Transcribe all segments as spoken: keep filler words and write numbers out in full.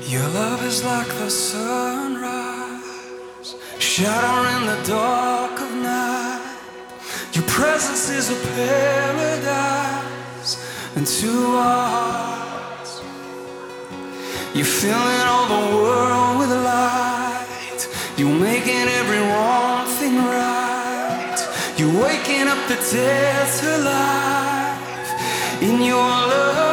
Your love is like the sunrise, shadow in the dark of night. Your presence is a paradise into our hearts. You're filling all the world with light. You're making every wrong thing right. You're waking up the dead to life in your love.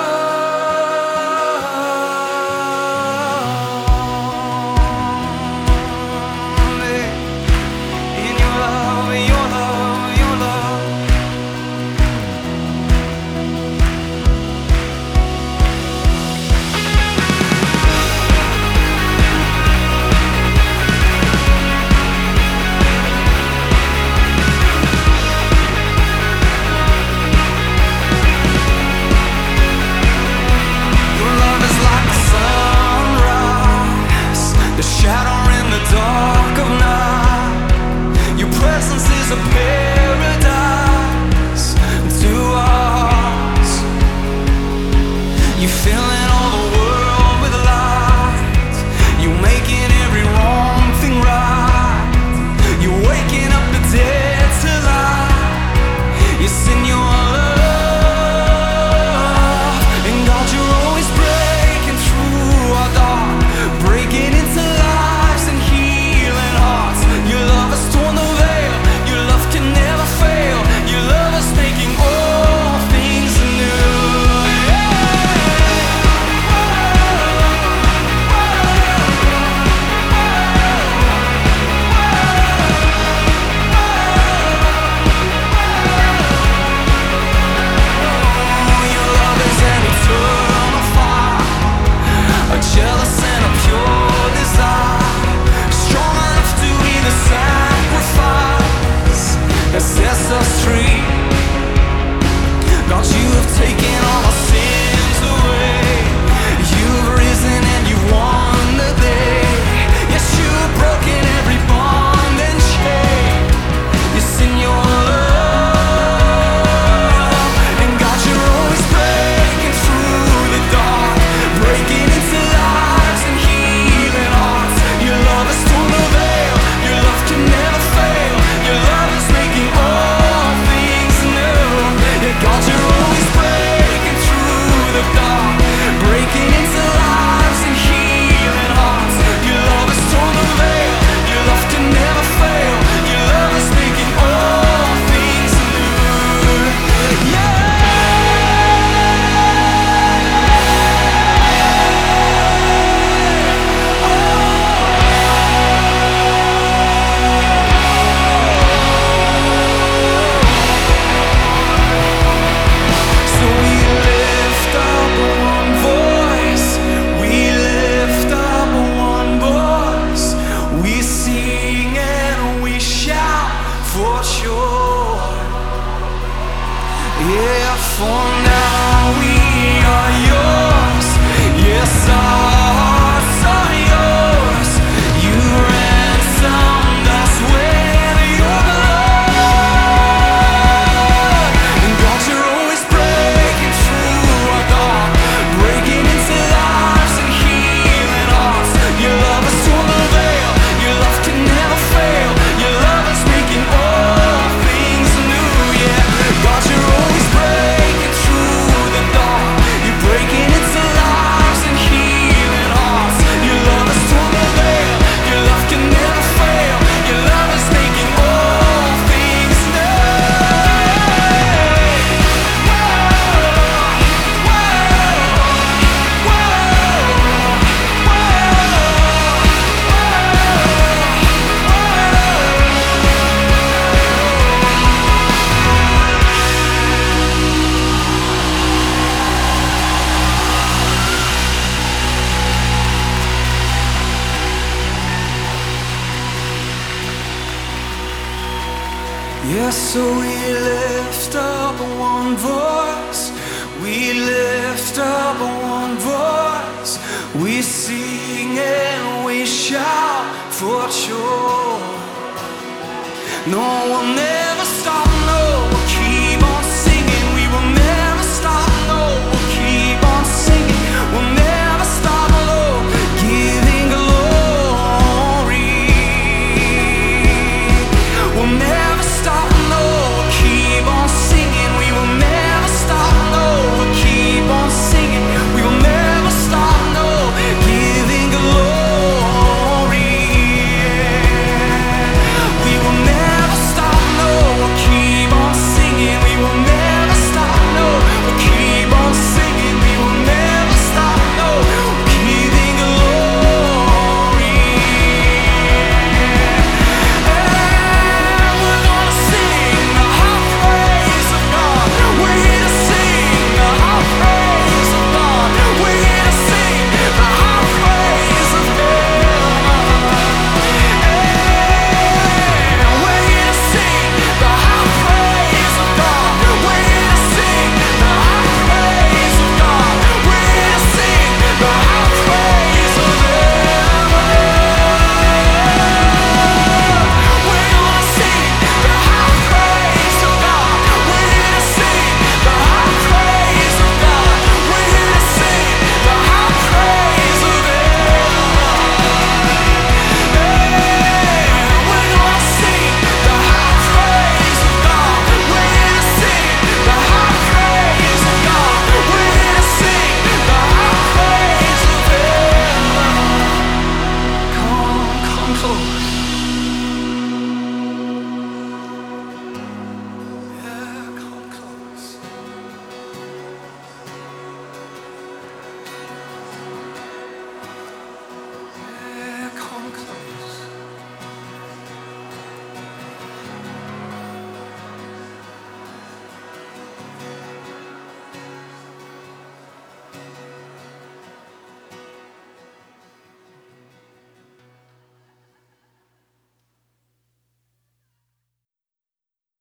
Yeah, for now we are yours. Yes, our hearts are yours. You ransomed us with your blood. And God, you're always breaking through our dark, breaking into lives and healing hearts. Your love has torn the veil. Your love can never fail. Your love is making all things new. Yeah, God, you're always breaking through the dark. You're breaking into lives and healing hearts. Your love has torn the veil. Your love can never fail. Your love is making all things new. Yes, so we lift up one voice. We lift up one voice. We sing and we shout for joy. No one else